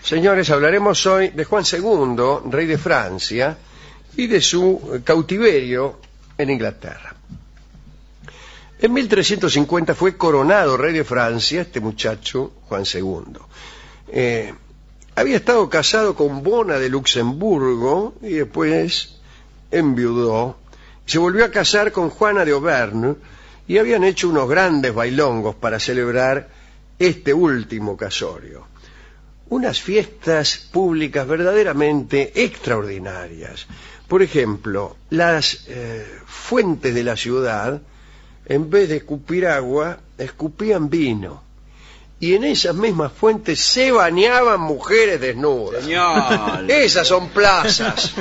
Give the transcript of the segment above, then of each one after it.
Señores, hablaremos hoy de Juan II, rey de Francia, y de su cautiverio en Inglaterra. En 1350 fue coronado rey de Francia este muchacho, Juan II. Había estado casado con Bona de Luxemburgo y después enviudó. Se volvió a casar con Juana de Auvergne y habían hecho unos grandes bailongos para celebrar este último casorio. Unas fiestas públicas verdaderamente extraordinarias. Por ejemplo, las fuentes de la ciudad, en vez de escupir agua, escupían vino. Y en esas mismas fuentes se bañaban mujeres desnudas. Señor. Esas son plazas.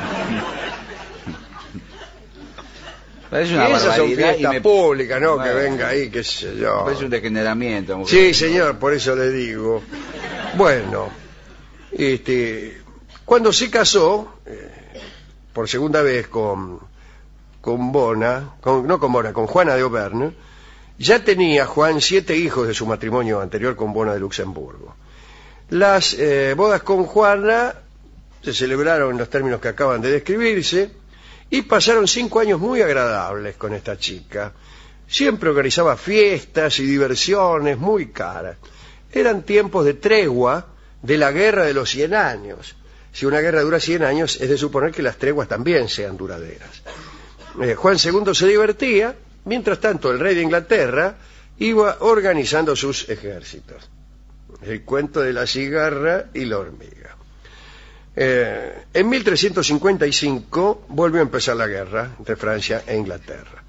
Es una Esas son barbaridad fiestas públicas, ¿no? Bueno, Que venga ahí, qué sé yo. es un degeneramiento. Mujer. Sí, señor, por eso le digo. Bueno, cuando se casó, por segunda vez con Bona, con Juana de Auvergne, ya tenía Juan 7 hijos de su matrimonio anterior con Bona de Luxemburgo. Las bodas con Juana se celebraron en los términos que acaban de describirse y pasaron 5 años muy agradables con esta chica. Siempre organizaba fiestas y diversiones muy caras. Eran tiempos de tregua de la guerra de los 100 años. Si una guerra dura 100 años, es de suponer que las treguas también sean duraderas. Juan II se divertía, mientras tanto el rey de Inglaterra iba organizando sus ejércitos. El cuento de la cigarra y la hormiga. En 1355 volvió a empezar la guerra entre Francia e Inglaterra.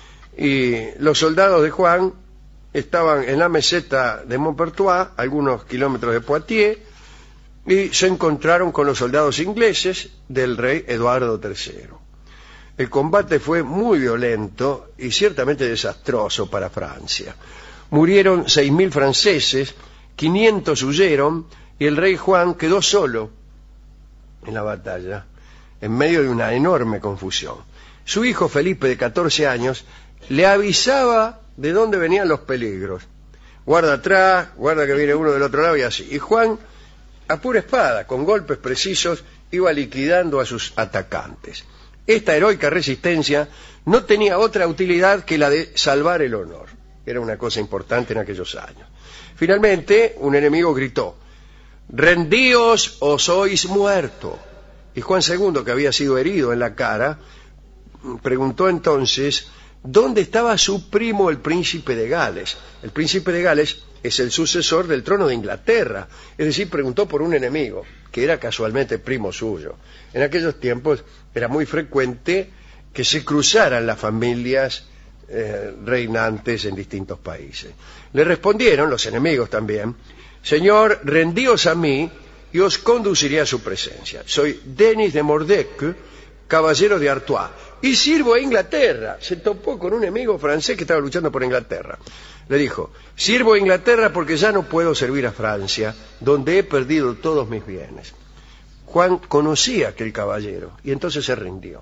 Y los soldados de Juan estaban en la meseta de Maupertuis, algunos kilómetros de Poitiers, y se encontraron con los soldados ingleses del rey Eduardo III. El combate fue muy violento y ciertamente desastroso para Francia. Murieron 6.000 franceses, 500 huyeron y el rey Juan quedó solo en la batalla, en medio de una enorme confusión. Su hijo Felipe, de 14 años, le avisaba de dónde venían los peligros. Guarda atrás, guarda que viene uno del otro lado y así. Y Juan, a pura espada, con golpes precisos, iba liquidando a sus atacantes. Esta heroica resistencia no tenía otra utilidad que la de salvar el honor. Era una cosa importante en aquellos años. Finalmente, un enemigo gritó: «¡Rendíos o sois muerto!». Y Juan II, que había sido herido en la cara, preguntó entonces dónde estaba su primo, el príncipe de Gales. El príncipe de Gales es el sucesor del trono de Inglaterra. Es decir, preguntó por un enemigo, que era casualmente primo suyo. En aquellos tiempos era muy frecuente que se cruzaran las familias reinantes en distintos países. Le respondieron, los enemigos también: «Señor, rendíos a mí y os conduciré a su presencia. Soy Denis de Mordec, caballero de Artois, y sirvo a Inglaterra». Se topó con un enemigo francés que estaba luchando por Inglaterra. Le dijo: «Sirvo a Inglaterra porque ya no puedo servir a Francia, donde he perdido todos mis bienes». Juan conocía a aquel caballero y entonces se rindió.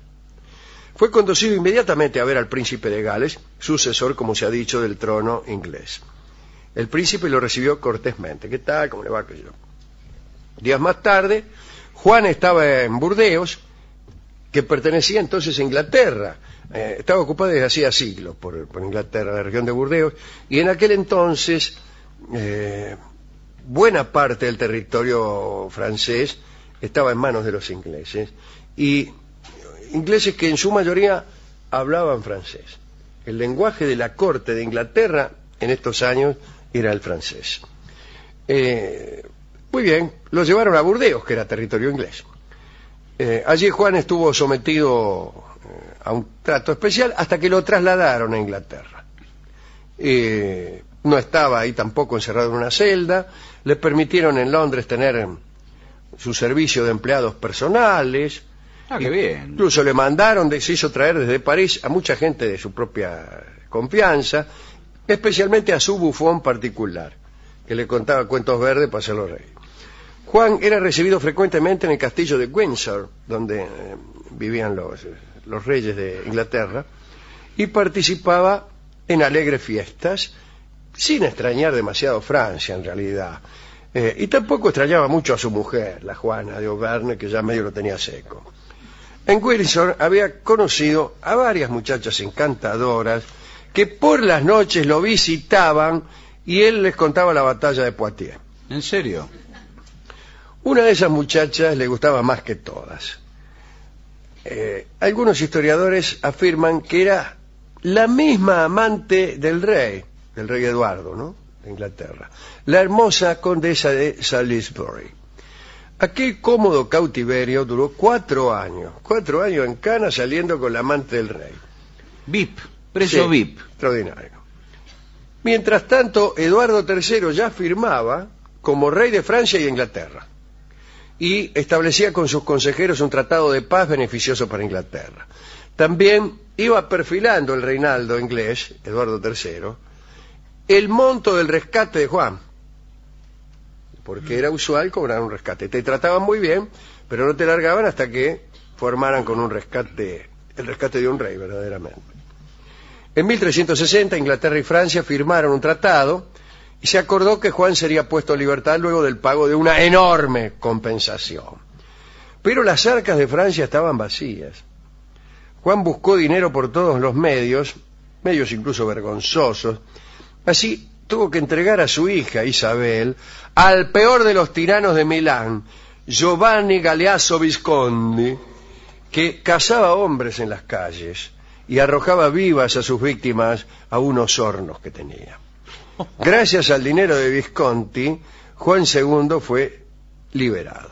Fue conducido inmediatamente a ver al príncipe de Gales, sucesor, como se ha dicho, del trono inglés. El príncipe lo recibió cortésmente. «¿Qué tal? ¿Cómo le va?». Que yo. Días más tarde, Juan estaba en Burdeos, que pertenecía entonces a Inglaterra. Estaba ocupado desde hacía siglos por Inglaterra, la región de Burdeos, y en aquel entonces buena parte del territorio francés estaba en manos de los ingleses, y ingleses que en su mayoría hablaban francés. El lenguaje de la corte de Inglaterra en estos años era el francés. Muy bien, lo llevaron a Burdeos, que era territorio inglés. Allí Juan estuvo sometido a un trato especial hasta que lo trasladaron a Inglaterra. No estaba ahí tampoco encerrado en una celda. Le permitieron en Londres tener su servicio de empleados personales. Qué bien. Incluso le mandaron, se hizo traer desde París a mucha gente de su propia confianza, especialmente a su bufón particular, que le contaba cuentos verdes para hacerlo reír. Juan era recibido frecuentemente en el castillo de Windsor, donde vivían los reyes de Inglaterra, y participaba en alegres fiestas, sin extrañar demasiado Francia en realidad. Y tampoco extrañaba mucho a su mujer, la Juana de Auvergne, que ya medio lo tenía seco. En Windsor había conocido a varias muchachas encantadoras que por las noches lo visitaban y él les contaba la batalla de Poitiers. ¿En serio? Una de esas muchachas le gustaba más que todas. Algunos historiadores afirman que era la misma amante del rey Eduardo, ¿no?, de Inglaterra, la hermosa condesa de Salisbury. Aquel cómodo cautiverio duró 4 años. 4 años en cana saliendo con la amante del rey. VIP, preso Sí, VIP. extraordinario. Mientras tanto, Eduardo III ya firmaba como rey de Francia y Inglaterra y establecía con sus consejeros un tratado de paz beneficioso para Inglaterra. También iba perfilando el reinaldo inglés, Eduardo III, el monto del rescate de Juan, porque era usual cobrar un rescate. Te trataban muy bien, pero no te largaban hasta que formaran con un rescate, el rescate de un rey verdaderamente. En 1360 Inglaterra y Francia firmaron un tratado y se acordó que Juan sería puesto en libertad luego del pago de una enorme compensación. Pero las arcas de Francia estaban vacías. Juan buscó dinero por todos los medios incluso vergonzosos. Así tuvo que entregar a su hija Isabel al peor de los tiranos de Milán, Giovanni Galeazzo Visconti, que cazaba hombres en las calles y arrojaba vivas a sus víctimas a unos hornos que tenía. Gracias al dinero de Visconti, Juan II fue liberado.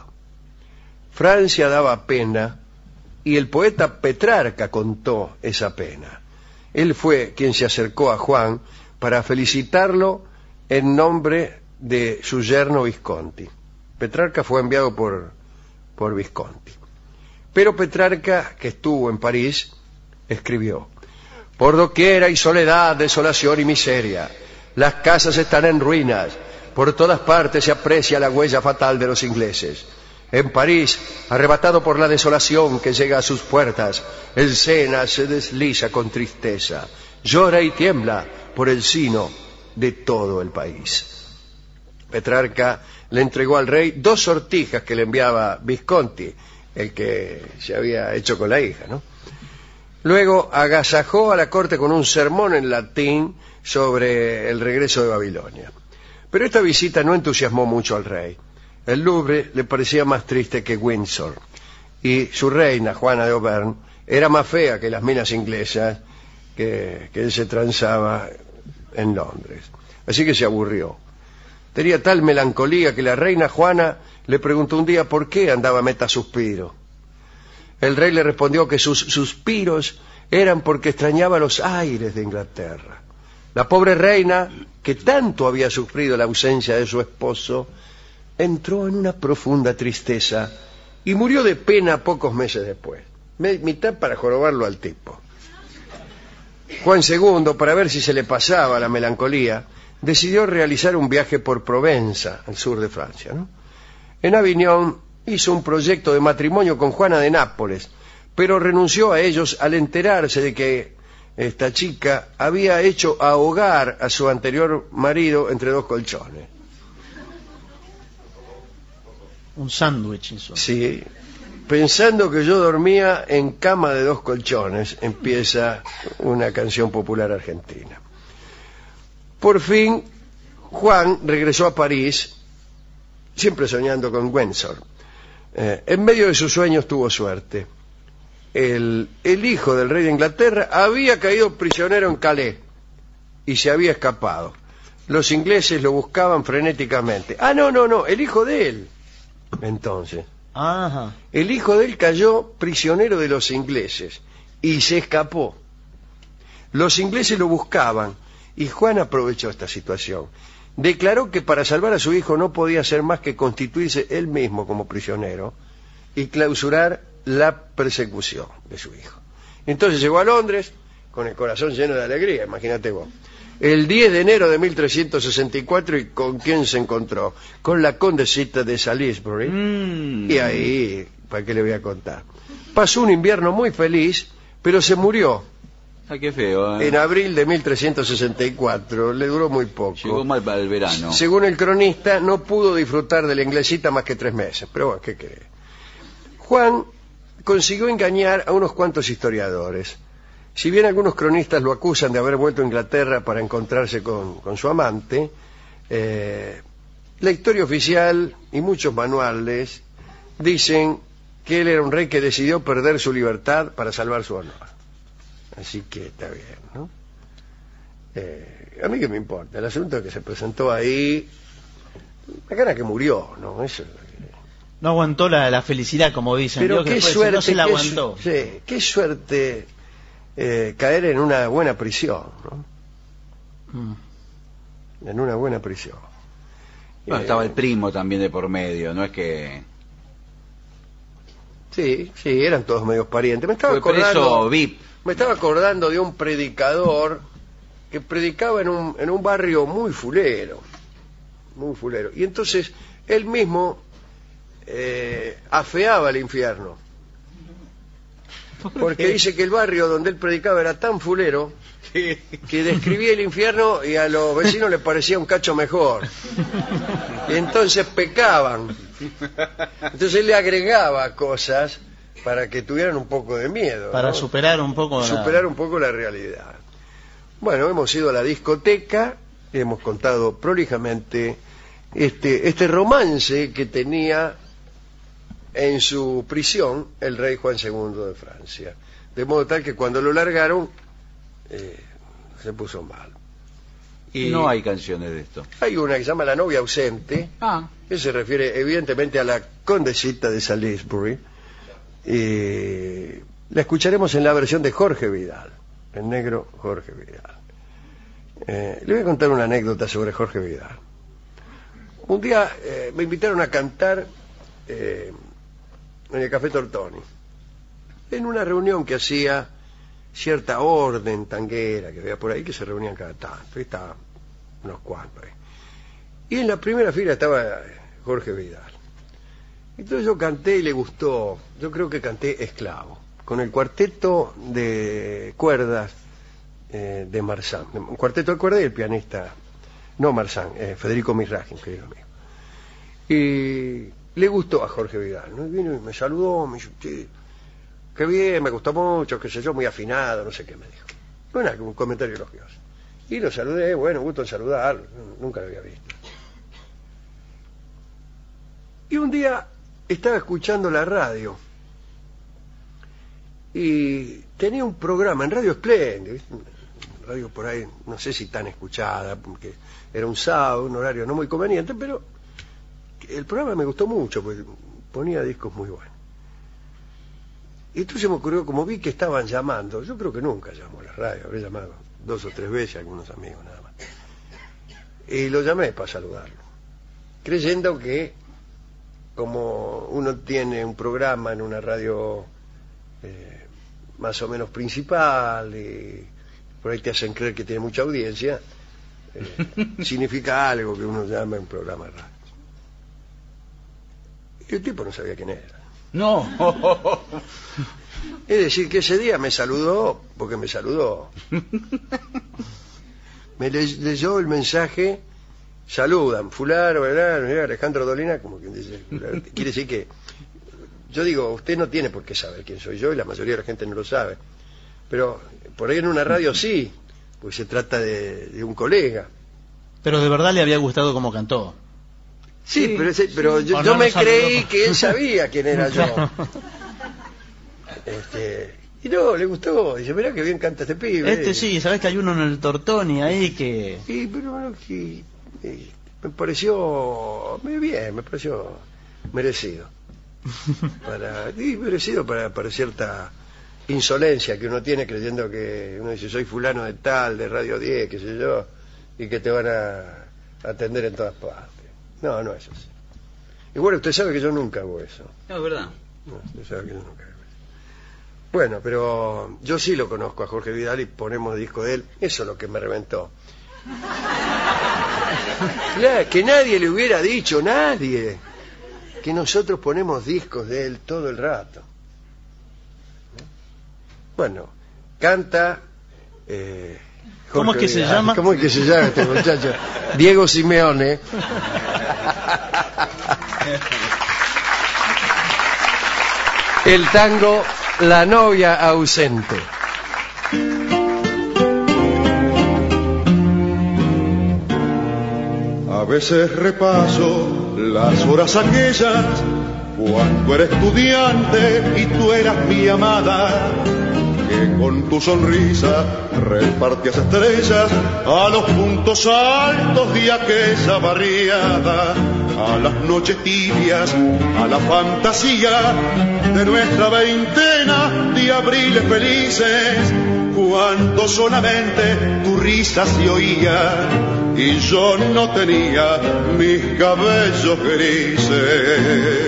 Francia daba pena y el poeta Petrarca contó esa pena. Él fue quien se acercó a Juan para felicitarlo en nombre de su yerno Visconti. Petrarca fue enviado por Visconti. Pero Petrarca, que estuvo en París, escribió: por doquier hay soledad, desolación y miseria. Las casas están en ruinas. Por todas partes se aprecia la huella fatal de los ingleses. En París, arrebatado por la desolación que llega a sus puertas, el Sena se desliza con tristeza, llora y tiembla por el sino de todo el país. Petrarca le entregó al rey 2 sortijas que le enviaba Visconti, el que se había hecho con la hija, ¿no? Luego agasajó a la corte con un sermón en latín sobre el regreso de Babilonia. Pero esta visita no entusiasmó mucho al rey. El Louvre le parecía más triste que Windsor, y su reina, Juana de Auvergne, era más fea que las minas inglesas que él se transaba en Londres. Así que se aburrió. Tenía tal melancolía que la reina Juana le preguntó un día por qué andaba metasuspiro. El rey le respondió que sus suspiros eran porque extrañaba los aires de Inglaterra. La pobre reina, que tanto había sufrido la ausencia de su esposo, entró en una profunda tristeza y murió de pena pocos meses después. Mitad para jorobarlo al tipo. Juan II, para ver si se le pasaba la melancolía, decidió realizar un viaje por Provenza, al sur de Francia, ¿no? En Aviñón hizo un proyecto de matrimonio con Juana de Nápoles, pero renunció a ellos al enterarse de que esta chica había hecho ahogar a su anterior marido entre 2 colchones. Un sándwich, insomnio. Sí, pensando que yo dormía en cama de 2 colchones, empieza una canción popular argentina. Por fin, Juan regresó a París, siempre soñando con Windsor. En medio de sus sueños tuvo suerte. El hijo del rey de Inglaterra había caído prisionero en Calais y se había escapado. Los ingleses lo buscaban frenéticamente. No, el hijo de él. Entonces, Ajá. el hijo de él cayó prisionero de los ingleses y se escapó. Los ingleses lo buscaban y Juan aprovechó esta situación. Declaró que para salvar a su hijo no podía hacer más que constituirse él mismo como prisionero y clausurar la persecución de su hijo. Entonces llegó a Londres con el corazón lleno de alegría, imagínate vos. El 10 de enero de 1364, ¿y con quién se encontró? Con la condesita de Salisbury. Y ahí, ¿para qué le voy a contar? Pasó un invierno muy feliz, pero se murió Ah, qué feo. en abril de 1364. Le duró muy poco. Llegó mal para el verano. Según el cronista, no pudo disfrutar de la inglesita más que 3 meses. Pero bueno, ¿qué cree? Juan consiguió engañar a unos cuantos historiadores. Si bien algunos cronistas lo acusan de haber vuelto a Inglaterra para encontrarse con su amante, la historia oficial y muchos manuales dicen que él era un rey que decidió perder su libertad para salvar su honor. Así que está bien, ¿no? A mí qué me importa, el asunto es que se presentó ahí, la cara que murió, ¿no? Eso. No aguantó la felicidad, como dicen. Pero Vio que qué después, suerte, no se la aguantó. sí, qué suerte caer en una buena prisión, ¿no? En una buena prisión. Bueno, estaba el primo también de por medio, no es que... Sí, eran todos medios parientes. Fue preso VIP. Me estaba acordando de un predicador que predicaba en un barrio muy fulero. Y entonces él mismo afeaba el infierno. Porque dice que el barrio donde él predicaba era tan fulero que describía el infierno y a los vecinos les parecía un cacho mejor. Y entonces pecaban. Entonces él le agregaba cosas para que tuvieran un poco de miedo, para ¿no? superar un poco la realidad. Bueno, hemos ido a la discoteca, hemos contado prolijamente este romance que tenía en su prisión el rey Juan II de Francia, de modo tal que cuando lo largaron se puso mal. Y no hay canciones de esto. Hay una que se llama La novia ausente, que se refiere evidentemente a la condesita de Salisbury. La escucharemos en la versión de Jorge Vidal, el negro Jorge Vidal. Le voy a contar una anécdota sobre Jorge Vidal. Un día me invitaron a cantar en el Café Tortoni, en una reunión que hacía cierta orden tanguera que había por ahí, que se reunían cada tanto, y estaban unos cuantos ahí. Y en la primera fila estaba Jorge Vidal. Entonces yo canté y le gustó. Yo creo que canté Esclavo, con el cuarteto de cuerdas de Marsan. Un cuarteto de cuerdas y el pianista, no Marsan, Federico Mirragin, querido amigo. Y le gustó a Jorge Vidal, ¿no? Y vino y me saludó, me dijo, sí, qué bien, me gustó mucho, qué sé yo, muy afinado, no sé qué me dijo. Bueno, un comentario elogioso. Y lo saludé, bueno, gusto en saludarlo, nunca lo había visto. Y un día estaba escuchando la radio y tenía un programa en Radio Espléndido, radio por ahí, no sé si tan escuchada, porque era un sábado, un horario no muy conveniente, pero el programa me gustó mucho, porque ponía discos muy buenos. Y entonces me ocurrió, como vi que estaban llamando, yo creo que nunca llamó a la radio, habré llamado 2 o 3 veces a algunos amigos nada más. Y lo llamé para saludarlo, creyendo que como uno tiene un programa en una radio más o menos principal y por ahí te hacen creer que tiene mucha audiencia, significa algo que uno llama un programa de radio. Y el tipo no sabía quién era. No. Es decir, que ese día me saludó porque me saludó. Me leyó el mensaje, saludan, fulano, Alejandro Dolina, como quien dice. Quiere decir que, yo digo, usted no tiene por qué saber quién soy yo y la mayoría de la gente no lo sabe. Pero por ahí en una radio sí, pues se trata de un colega. Pero de verdad le había gustado como cantó. Sí, pero yo me creí que él sabía quién era yo. Y no, le gustó. Dice, mirá que bien canta este pibe. Sí, sabés que hay uno en el Tortoni ahí que... Sí, pero bueno, me pareció bien, me pareció merecido. Merecido para cierta insolencia que uno tiene creyendo que uno dice, soy fulano de tal, de Radio 10, qué sé yo, y que te van a atender en todas partes. No, no es así. Igual usted sabe que yo nunca hago eso. No, es verdad. No, usted sabe que yo nunca hago eso. Bueno, pero yo sí lo conozco a Jorge Vidal y ponemos disco de él. Eso es lo que me reventó. Claro, que nadie le hubiera dicho, nadie, que nosotros ponemos discos de él todo el rato. Bueno, canta ¿Cómo es que se llama? ¿Cómo es que se llama este muchacho? Diego Simeone. El tango La novia ausente. A veces repaso las horas aquellas cuando era estudiante y tú eras mi amada, que con tu sonrisa repartías estrellas a los puntos altos de aquella barriada, a las noches tibias, a la fantasía de nuestra veintena de abriles felices, cuando solamente tu risa se oía y yo no tenía mis cabellos grises.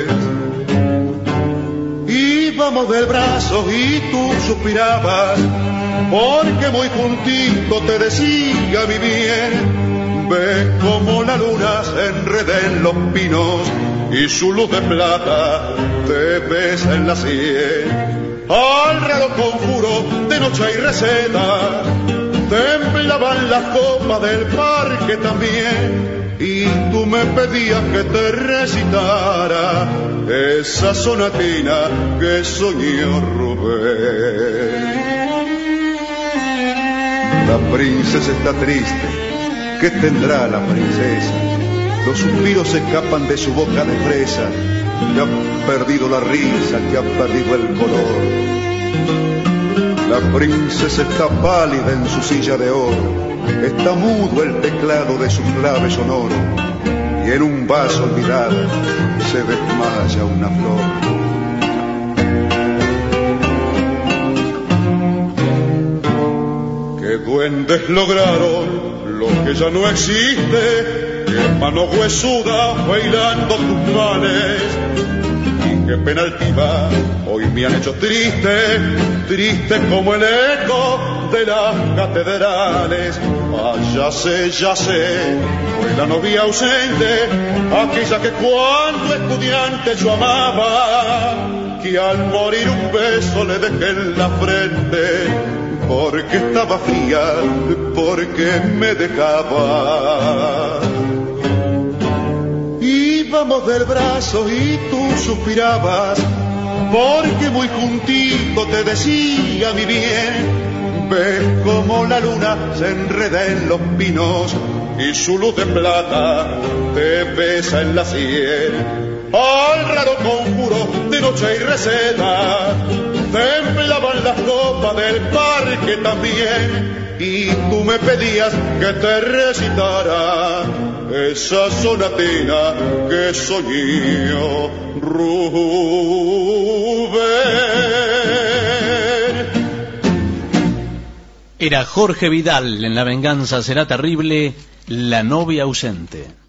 Íbamos del brazo y tú suspirabas, porque muy juntito te decía mi bien, ve como la luna se enreda en los pinos y su luz de plata te besa en la sien. Al raro conjuro de noche y receta temblaban las copas del parque también, y tú me pedías que te recitara esa sonatina que soñó Rubén. La princesa está triste, ¿qué tendrá la princesa? Los suspiros se escapan de su boca de fresa, que ha perdido la risa, que ha perdido el color. La princesa está pálida en su silla de oro, está mudo el teclado de su clave sonoro, y en un vaso olvidado se desmaya una flor. Que duendes lograron lo que ya no existe, que mano huesuda fue hilando tus males, y que pena altiva hoy me han hecho triste, triste como el eco de las catedrales. Ah, ya sé, fue la novia ausente, aquella que cuando estudiante yo amaba, que al morir un beso le dejé en la frente, porque estaba fría, porque me dejaba. Íbamos del brazo y tú suspirabas, porque muy juntito te decía mi bien, ves como la luna se enreda en los pinos y su luz de plata te besa en la sien. Al raro conjuro de noche y receta temblaban las copas del parque también, y tú me pedías que te recitara esa sonatina que soñó Rubén. Era Jorge Vidal en La venganza será terrible, La novia ausente.